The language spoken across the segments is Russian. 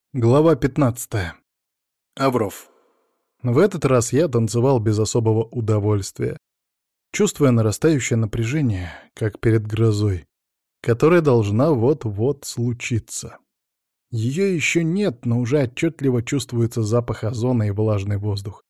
Глава 15. Авров. В этот раз я танцевал без особого удовольствия, чувствуя нарастающее напряжение, как перед грозой, которая должна вот-вот случиться. Ее еще нет, но уже отчетливо чувствуется запах озона и влажный воздух.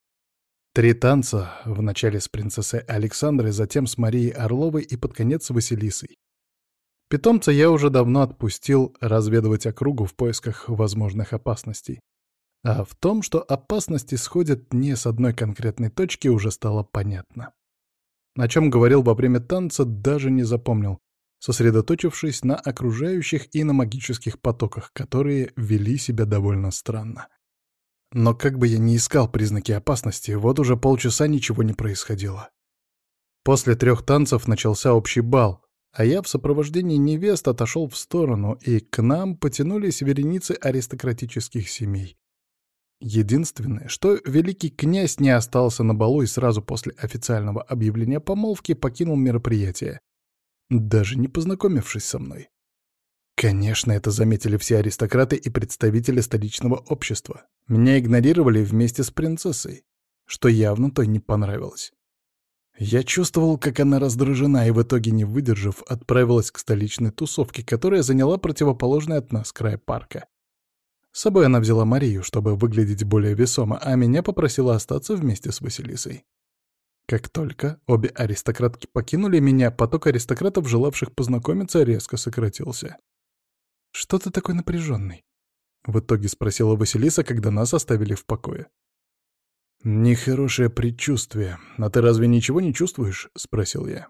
3 танца, вначале с принцессой Александрой, затем с Марией Орловой и под конец с Василисой. Питомца я уже давно отпустил разведывать округу в поисках возможных опасностей. А в том, что опасности сходят не с одной конкретной точки, уже стало понятно. О чем говорил во время танца, даже не запомнил, сосредоточившись на окружающих и на магических потоках, которые вели себя довольно странно. Но как бы я ни искал признаки опасности, вот уже полчаса ничего не происходило. После 3 танцев начался общий бал, а я в сопровождении невест отошел в сторону, и к нам потянулись вереницы аристократических семей. Единственное, что великий князь не остался на балу и сразу после официального объявления помолвки покинул мероприятие, даже не познакомившись со мной. Конечно, это заметили все аристократы и представители столичного общества. Меня игнорировали вместе с принцессой, что явно той не понравилось. Я чувствовал, как она раздражена, и в итоге, не выдержав, отправилась к столичной тусовке, которая заняла противоположный от нас край парка. С собой она взяла Марию, чтобы выглядеть более весомо, а меня попросила остаться вместе с Василисой. Как только обе аристократки покинули меня, поток аристократов, желавших познакомиться, резко сократился. «Что ты такой напряженный?» — в итоге спросила Василиса, когда нас оставили в покое. «Нехорошее предчувствие. А ты разве ничего не чувствуешь?» — спросил я.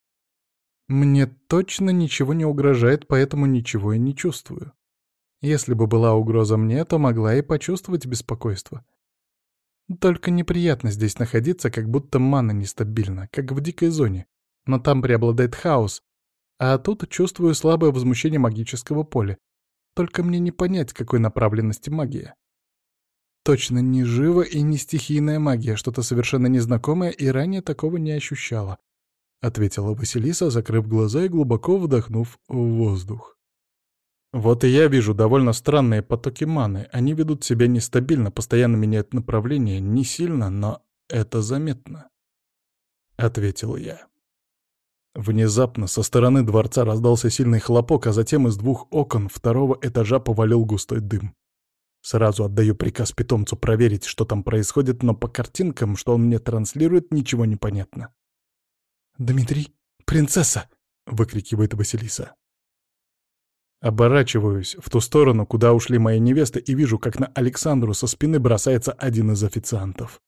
«Мне точно ничего не угрожает, поэтому ничего и не чувствую. Если бы была угроза мне, то могла и почувствовать беспокойство. Только неприятно здесь находиться, как будто мана нестабильна, как в дикой зоне. Но там преобладает хаос, а тут чувствую слабое возмущение магического поля. Только мне не понять, какой направленности магия. Точно не живо и не стихийная магия, что-то совершенно незнакомое и ранее такого не ощущала», — ответила Василиса, закрыв глаза и глубоко вдохнув в воздух. «Вот и я вижу довольно странные потоки маны. Они ведут себя нестабильно, постоянно меняют направление, не сильно, но это заметно», — ответил я. Внезапно со стороны дворца раздался сильный хлопок, а затем из 2 окон 2-го этажа повалил густой дым. Сразу отдаю приказ питомцу проверить, что там происходит, но по картинкам, что он мне транслирует, ничего не понятно. «Дмитрий, принцесса!» — выкрикивает Василиса. Оборачиваюсь в ту сторону, куда ушли мои невесты, и вижу, как на Александру со спины бросается один из официантов.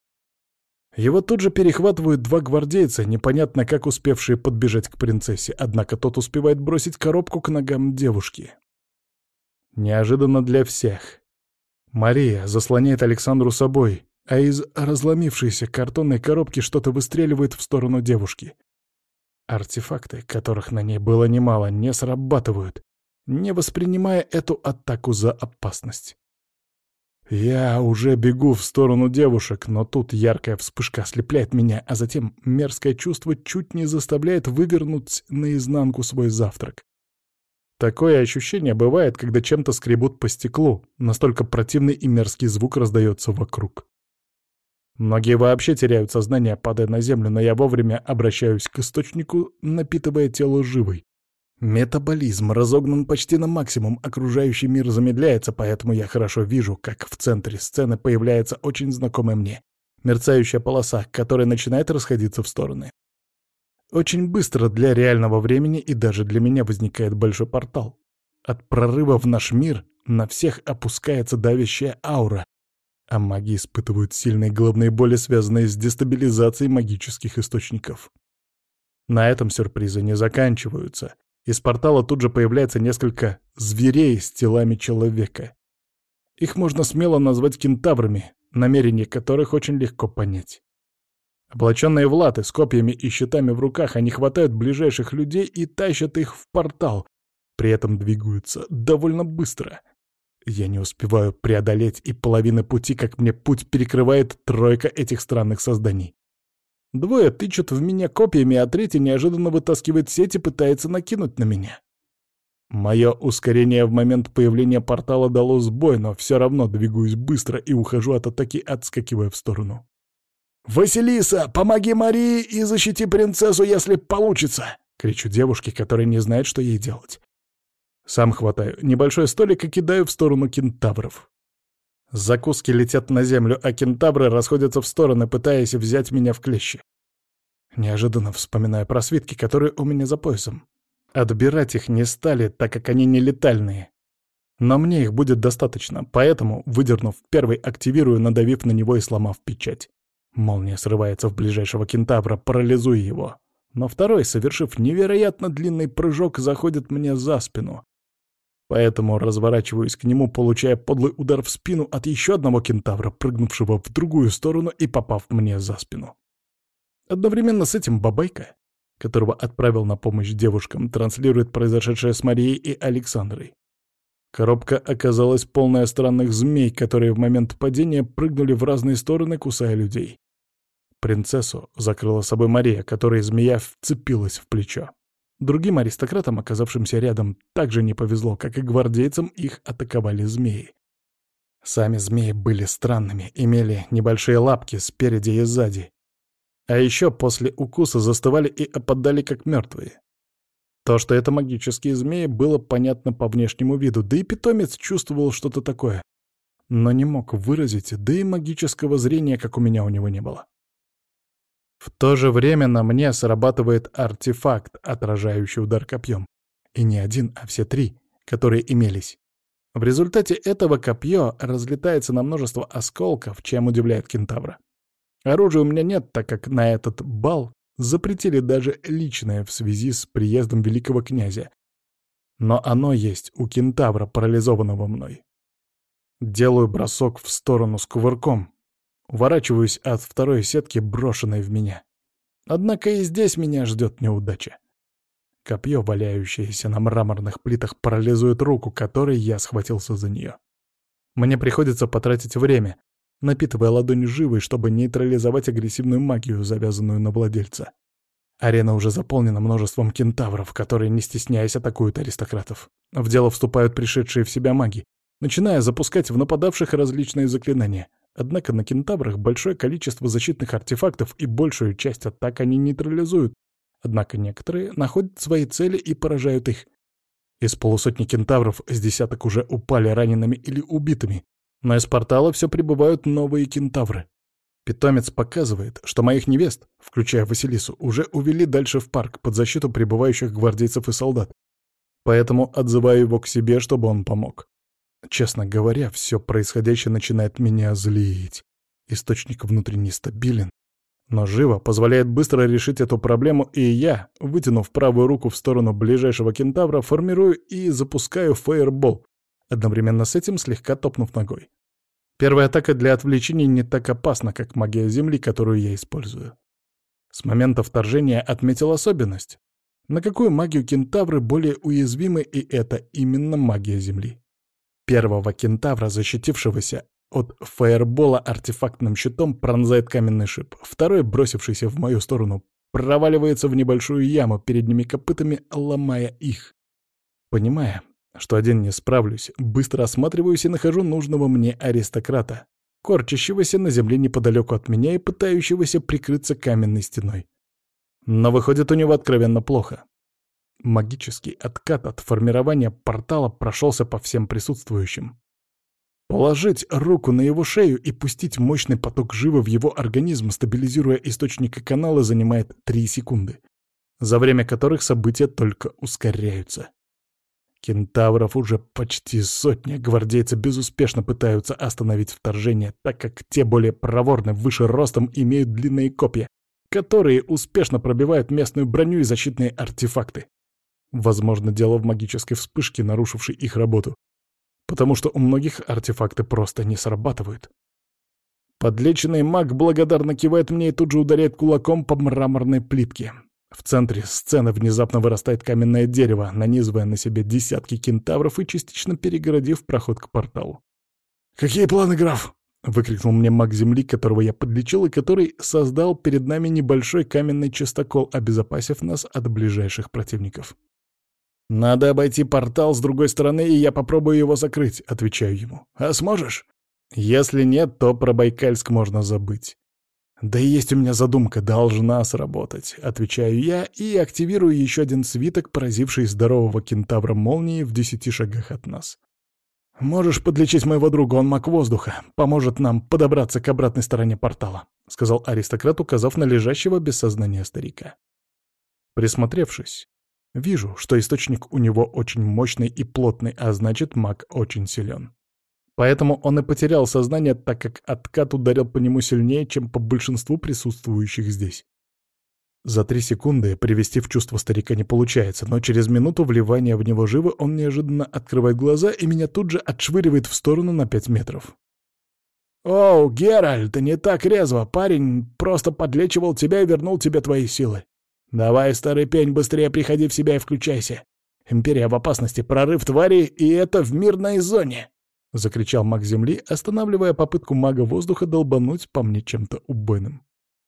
Его тут же перехватывают 2 гвардейца, непонятно как успевшие подбежать к принцессе, однако тот успевает бросить коробку к ногам девушки. Неожиданно для всех. Мария заслоняет Александру собой, а из разломившейся картонной коробки что-то выстреливает в сторону девушки. Артефакты, которых на ней было немало, не срабатывают, не воспринимая эту атаку за опасность. Я уже бегу в сторону девушек, но тут яркая вспышка ослепляет меня, а затем мерзкое чувство чуть не заставляет вывернуть наизнанку свой завтрак. Такое ощущение бывает, когда чем-то скребут по стеклу, настолько противный и мерзкий звук раздается вокруг. Многие вообще теряют сознание, падая на землю, но я вовремя обращаюсь к источнику, напитывая тело живой. Метаболизм разогнан почти на максимум, окружающий мир замедляется, поэтому я хорошо вижу, как в центре сцены появляется очень знакомая мне мерцающая полоса, которая начинает расходиться в стороны. Очень быстро для реального времени и даже для меня возникает большой портал. От прорыва в наш мир на всех опускается давящая аура, а маги испытывают сильные головные боли, связанные с дестабилизацией магических источников. На этом сюрпризы не заканчиваются. Из портала тут же появляется несколько зверей с телами человека. Их можно смело назвать кентаврами, намерения которых очень легко понять. Облаченные в латы, с копьями и щитами в руках, они хватают ближайших людей и тащат их в портал, при этом двигаются довольно быстро. Я не успеваю преодолеть и половины пути, как мне путь перекрывает 3 этих странных созданий. 2 тычут в меня копьями, а 3 неожиданно вытаскивает сеть и пытается накинуть на меня. Мое ускорение в момент появления портала дало сбой, но все равно двигаюсь быстро и ухожу от атаки, отскакивая в сторону. «Василиса, помоги Марии и защити принцессу, если получится!» — кричу девушке, которая не знает, что ей делать. Сам хватаю небольшой столик и кидаю в сторону кентавров. Закуски летят на землю, а кентавры расходятся в стороны, пытаясь взять меня в клещи. Неожиданно вспоминаю про свитки, которые у меня за поясом. Отбирать их не стали, так как они не летальные. Но мне их будет достаточно, поэтому, выдернув первый, активирую, надавив на него и сломав печать. Молния срывается в ближайшего кентавра, парализуя его. Но второй, совершив невероятно длинный прыжок, заходит мне за спину. Поэтому разворачиваюсь к нему, получая подлый удар в спину от еще одного кентавра, прыгнувшего в другую сторону и попав мне за спину. Одновременно с этим бабайка, которого отправил на помощь девушкам, транслирует произошедшее с Марией и Александрой. Коробка оказалась полная странных змей, которые в момент падения прыгнули в разные стороны, кусая людей. Принцессу закрыла собой Мария, которой змея вцепилась в плечо. Другим аристократам, оказавшимся рядом, также не повезло, как и гвардейцам, их атаковали змеи. Сами змеи были странными, имели небольшие лапки спереди и сзади. А еще после укуса застывали и опадали как мертвые. То, что это магические змеи, было понятно по внешнему виду, да и питомец чувствовал что-то такое. Но не мог выразить, да и магического зрения, как у меня, у него не было. В то же время на мне срабатывает артефакт, отражающий удар копьем. И не один, а все три, которые имелись. В результате этого копье разлетается на множество осколков, чем удивляет кентавра. Оружия у меня нет, так как на этот бал запретили даже личное в связи с приездом великого князя. Но оно есть у кентавра, парализованного мной. Делаю бросок в сторону с кувырком. Уворачиваюсь от второй сетки, брошенной в меня. Однако и здесь меня ждет неудача. Копье, валяющееся на мраморных плитах, парализует руку, которой я схватился за нее. Мне приходится потратить время, напитывая ладонь живой, чтобы нейтрализовать агрессивную магию, завязанную на владельца. Арена уже заполнена множеством кентавров, которые, не стесняясь, атакуют аристократов. В дело вступают пришедшие в себя маги, начиная запускать в нападавших различные заклинания. Однако на кентаврах большое количество защитных артефактов, и большую часть атак они нейтрализуют. Однако некоторые находят свои цели и поражают их. Из полусотни кентавров с десяток уже упали ранеными или убитыми, но из портала все прибывают новые кентавры. Питомец показывает, что моих невест, включая Василису, уже увели дальше в парк под защиту прибывающих гвардейцев и солдат. Поэтому отзываю его к себе, чтобы он помог. Честно говоря, все происходящее начинает меня злить. Источник внутренне стабилен, но живо позволяет быстро решить эту проблему, и я, вытянув правую руку в сторону ближайшего кентавра, формирую и запускаю фаербол, одновременно с этим слегка топнув ногой. Первая атака для отвлечения не так опасна, как магия Земли, которую я использую. С момента вторжения отметил особенность. На какую магию кентавры более уязвимы, и это именно магия Земли. Первого кентавра, защитившегося от фаербола артефактным щитом, пронзает каменный шип. Второй, бросившийся в мою сторону, проваливается в небольшую яму передними копытами, ломая их. Понимая, что один не справлюсь, быстро осматриваюсь и нахожу нужного мне аристократа, корчащегося на земле неподалеку от меня и пытающегося прикрыться каменной стеной. Но выходит у него откровенно плохо. Магический откат от формирования портала прошелся по всем присутствующим. Положить руку на его шею и пустить мощный поток живы в его организм, стабилизируя источник и каналы, занимает 3 секунды, за время которых события только ускоряются. Кентавров уже почти сотня, гвардейцы безуспешно пытаются остановить вторжение, так как те более проворны, выше ростом, имеют длинные копья, которые успешно пробивают местную броню и защитные артефакты. Возможно, дело в магической вспышке, нарушившей их работу, потому что у многих артефакты просто не срабатывают. Подлеченный маг благодарно кивает мне и тут же ударяет кулаком по мраморной плитке. В центре сцены внезапно вырастает каменное дерево, нанизывая на себе десятки кентавров и частично перегородив проход к порталу. «Какие планы, граф?» — выкрикнул мне маг Земли, которого я подлечил и который создал перед нами небольшой каменный частокол, обезопасив нас от ближайших противников. «Надо обойти портал с другой стороны, и я попробую его закрыть», — отвечаю ему. «А сможешь?» «Если нет, то про Байкальск можно забыть». «Да и есть у меня задумка, должна сработать», — отвечаю я и активирую еще один свиток, поразивший здорового кентавра молнии в 10 шагах от нас. «Можешь подлечить моего друга, он маг воздуха, поможет нам подобраться к обратной стороне портала», — сказал аристократ, указав на лежащего без сознания старика. Присмотревшись, вижу, что источник у него очень мощный и плотный, а значит, маг очень силен. Поэтому он и потерял сознание, так как откат ударил по нему сильнее, чем по большинству присутствующих здесь. За 3 секунды привести в чувство старика не получается, но через минуту вливания в него живы он неожиданно открывает глаза и меня тут же отшвыривает в сторону на 5 метров. «Оу, Геральт, не так резво, парень просто подлечивал тебя и вернул тебе твои силы. Давай, старый пень, быстрее приходи в себя и включайся. Империя в опасности, прорыв твари, и это в мирной зоне!» — закричал маг земли, останавливая попытку мага воздуха долбануть по мне чем-то убойным.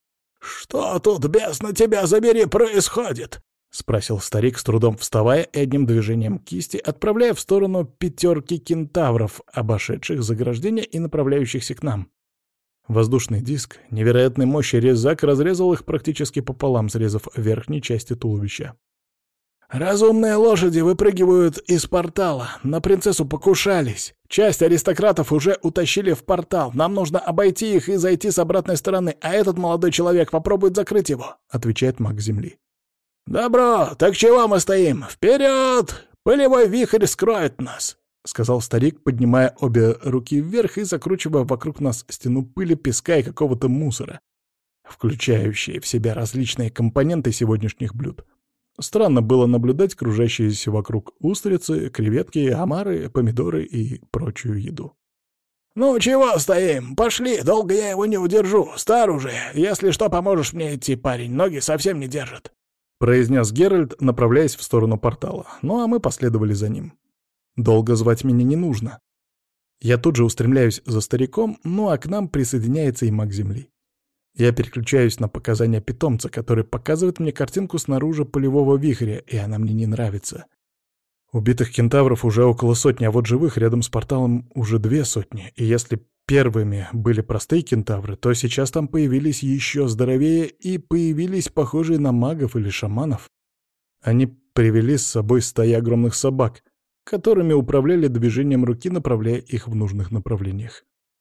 «Что тут, бесно тебя забери, происходит?» — спросил старик, с трудом вставая и одним движением кисти, отправляя в сторону 5 кентавров, обошедших заграждение и направляющихся к нам. Воздушный диск невероятной мощи резак разрезал их практически пополам, срезав верхней части туловища. «Разумные лошади выпрыгивают из портала. На принцессу покушались. Часть аристократов уже утащили в портал. Нам нужно обойти их и зайти с обратной стороны, а этот молодой человек попробует закрыть его», — отвечает маг земли. «Добро! Так чего мы стоим? Вперед! Пылевой вихрь скроет нас!» — сказал старик, поднимая обе руки вверх и закручивая вокруг нас стену пыли, песка и какого-то мусора, включающие в себя различные компоненты сегодняшних блюд. Странно было наблюдать кружащиеся вокруг устрицы, креветки, омары, помидоры и прочую еду. «Ну чего стоим? Пошли, долго я его не удержу. Стар уже. Если что, поможешь мне идти, парень. Ноги совсем не держат», — произнес Геральт, направляясь в сторону портала. Ну а мы последовали за ним. Долго звать меня не нужно. Я тут же устремляюсь за стариком, ну а к нам присоединяется и маг земли. Я переключаюсь на показания питомца, который показывает мне картинку снаружи полевого вихря, и она мне не нравится. Убитых кентавров уже около 100, а вот живых рядом с порталом уже 200, и если первыми были простые кентавры, то сейчас там появились еще здоровее и появились похожие на магов или шаманов. Они привели с собой стаи огромных собак, которыми управляли движением руки, направляя их в нужных направлениях.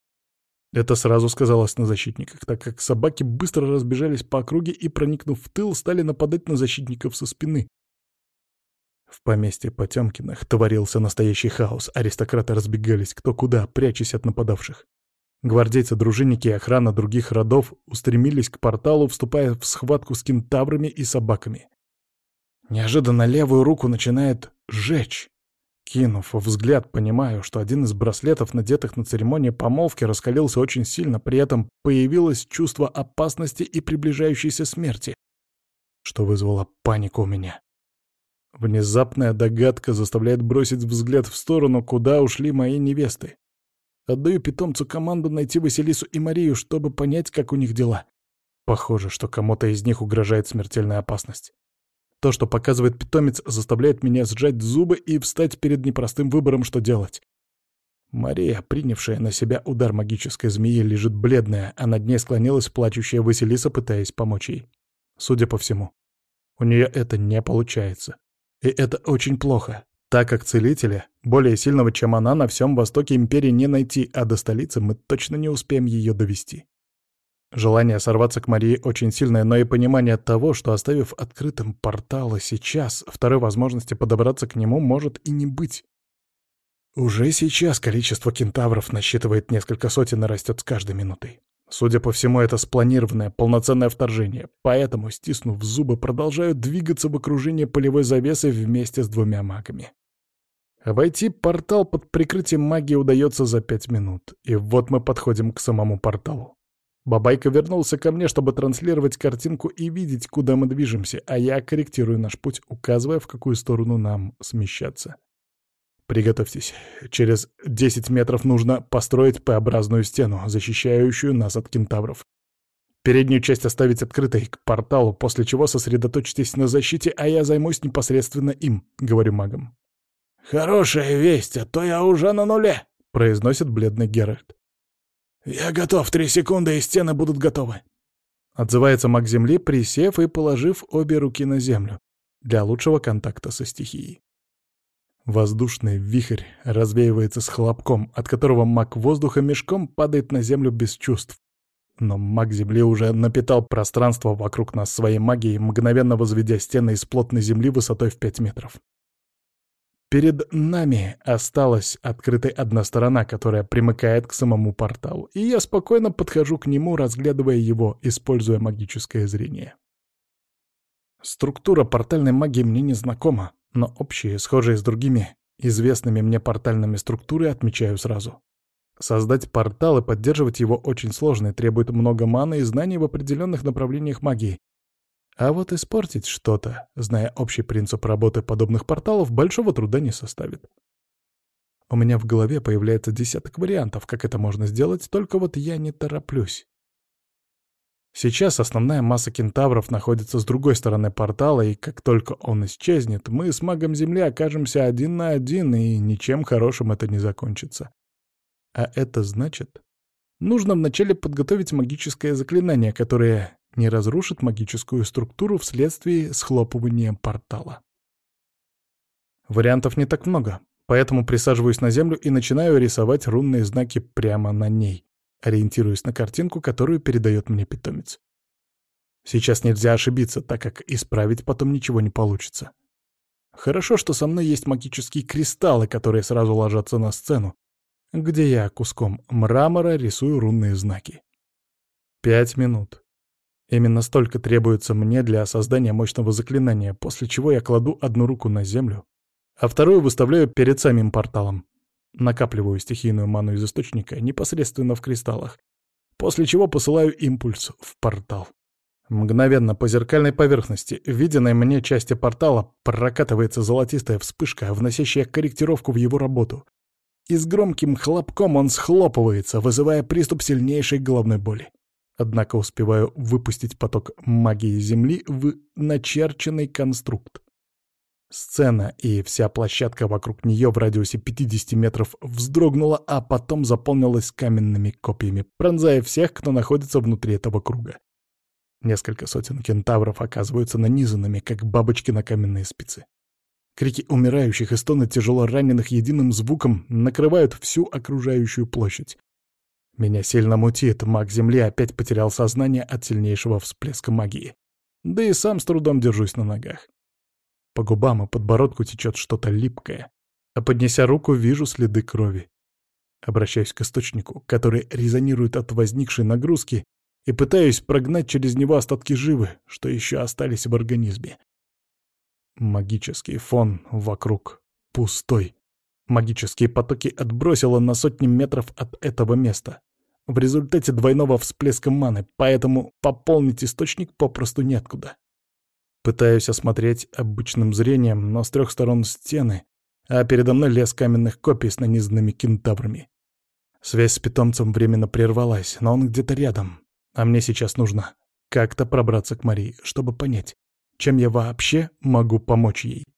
Это сразу сказалось на защитниках, так как собаки быстро разбежались по округе и, проникнув в тыл, стали нападать на защитников со спины. В поместье Потёмкиных творился настоящий хаос. Аристократы разбегались кто куда, прячась от нападавших. Гвардейцы, дружинники и охрана других родов устремились к порталу, вступая в схватку с кентаврами и собаками. Неожиданно левую руку начинает жечь. Кинув взгляд, понимаю, что один из браслетов, надетых на церемонии помолвки, раскалился очень сильно, при этом появилось чувство опасности и приближающейся смерти, что вызвало панику у меня. Внезапная догадка заставляет бросить взгляд в сторону, куда ушли мои невесты. Отдаю питомцу команду найти Василису и Марию, чтобы понять, как у них дела. Похоже, что кому-то из них угрожает смертельная опасность. То, что показывает питомец, заставляет меня сжать зубы и встать перед непростым выбором, что делать. Мария, принявшая на себя удар магической змеи, лежит бледная, а над ней склонилась плачущая Василиса, пытаясь помочь ей. Судя по всему, у нее это не получается. И это очень плохо, так как целителя, более сильного, чем она, на всем востоке империи не найти, а до столицы мы точно не успеем ее довести. Желание сорваться к Марии очень сильное, но и понимание того, что, оставив открытым портал сейчас, второй возможности подобраться к нему может и не быть. Уже сейчас количество кентавров насчитывает несколько сотен и растет с каждой минутой. Судя по всему, это спланированное, полноценное вторжение, поэтому, стиснув зубы, продолжаю двигаться в окружении полевой завесы вместе с 2 магами. Войти портал под прикрытием магии удается за 5 минут, и вот мы подходим к самому порталу. Бабайка вернулся ко мне, чтобы транслировать картинку и видеть, куда мы движемся, а я корректирую наш путь, указывая, в какую сторону нам смещаться. Приготовьтесь. Через 10 метров нужно построить П-образную стену, защищающую нас от кентавров. Переднюю часть оставить открытой к порталу, после чего сосредоточьтесь на защите, а я займусь непосредственно им», — говорю магам. «Хорошая весть, а то я уже на нуле», — произносит бледный Геральт. «Я готов, 3 секунды, и стены будут готовы», — отзывается маг Земли, присев и положив обе руки на землю для лучшего контакта со стихией. Воздушный вихрь развеивается с хлопком, от которого маг воздуха мешком падает на землю без чувств. Но маг Земли уже напитал пространство вокруг нас своей магией, мгновенно возведя стены из плотной земли высотой в 5 метров. Перед нами осталась открытой одна сторона, которая примыкает к самому порталу, и я спокойно подхожу к нему, разглядывая его, используя магическое зрение. Структура портальной магии мне не знакома, но общие, схожие с другими, известными мне портальными структуры отмечаю сразу. Создать портал и поддерживать его очень сложно и требует много маны и знаний в определенных направлениях магии. А вот испортить что-то, зная общий принцип работы подобных порталов, большого труда не составит. У меня в голове появляется десяток вариантов, как это можно сделать, только вот я не тороплюсь. Сейчас основная масса кентавров находится с другой стороны портала, и как только он исчезнет, мы с магом Земли окажемся 1 на 1, и ничем хорошим это не закончится. А это значит, нужно вначале подготовить магическое заклинание, которое не разрушит магическую структуру вследствие схлопывания портала. Вариантов не так много, поэтому присаживаюсь на землю и начинаю рисовать рунные знаки прямо на ней, ориентируясь на картинку, которую передает мне питомец. Сейчас нельзя ошибиться, так как исправить потом ничего не получится. Хорошо, что со мной есть магические кристаллы, которые сразу ложатся на сцену, где я куском мрамора рисую рунные знаки. 5 минут. Именно столько требуется мне для создания мощного заклинания, после чего я кладу одну руку на землю, а вторую выставляю перед самим порталом. Накапливаю стихийную ману из источника непосредственно в кристаллах, после чего посылаю импульс в портал. Мгновенно по зеркальной поверхности, виденной мне части портала, прокатывается золотистая вспышка, вносящая корректировку в его работу. И с громким хлопком он схлопывается, вызывая приступ сильнейшей головной боли. Однако успеваю выпустить поток магии Земли в начерченный конструкт. Сцена и вся площадка вокруг нее в радиусе 50 метров вздрогнула, а потом заполнилась каменными копьями, пронзая всех, кто находится внутри этого круга. Несколько сотен кентавров оказываются нанизанными, как бабочки на каменные спицы. Крики умирающих и стоны тяжело раненых единым звуком накрывают всю окружающую площадь. Меня сильно мутит, маг Земли опять потерял сознание от сильнейшего всплеска магии. Да и сам с трудом держусь на ногах. По губам и подбородку течет что-то липкое, а поднеся руку, вижу следы крови. Обращаюсь к источнику, который резонирует от возникшей нагрузки, и пытаюсь прогнать через него остатки живы, что еще остались в организме. Магический фон вокруг пустой. Магические потоки отбросило на сотни метров от этого места. В результате двойного всплеска маны, поэтому пополнить источник попросту неоткуда. Пытаюсь осмотреть обычным зрением, но с 3 сторон стены, а передо мной лес каменных копий с нанизанными кентаврами. Связь с питомцем временно прервалась, но он где-то рядом. А мне сейчас нужно как-то пробраться к Марии, чтобы понять, чем я вообще могу помочь ей.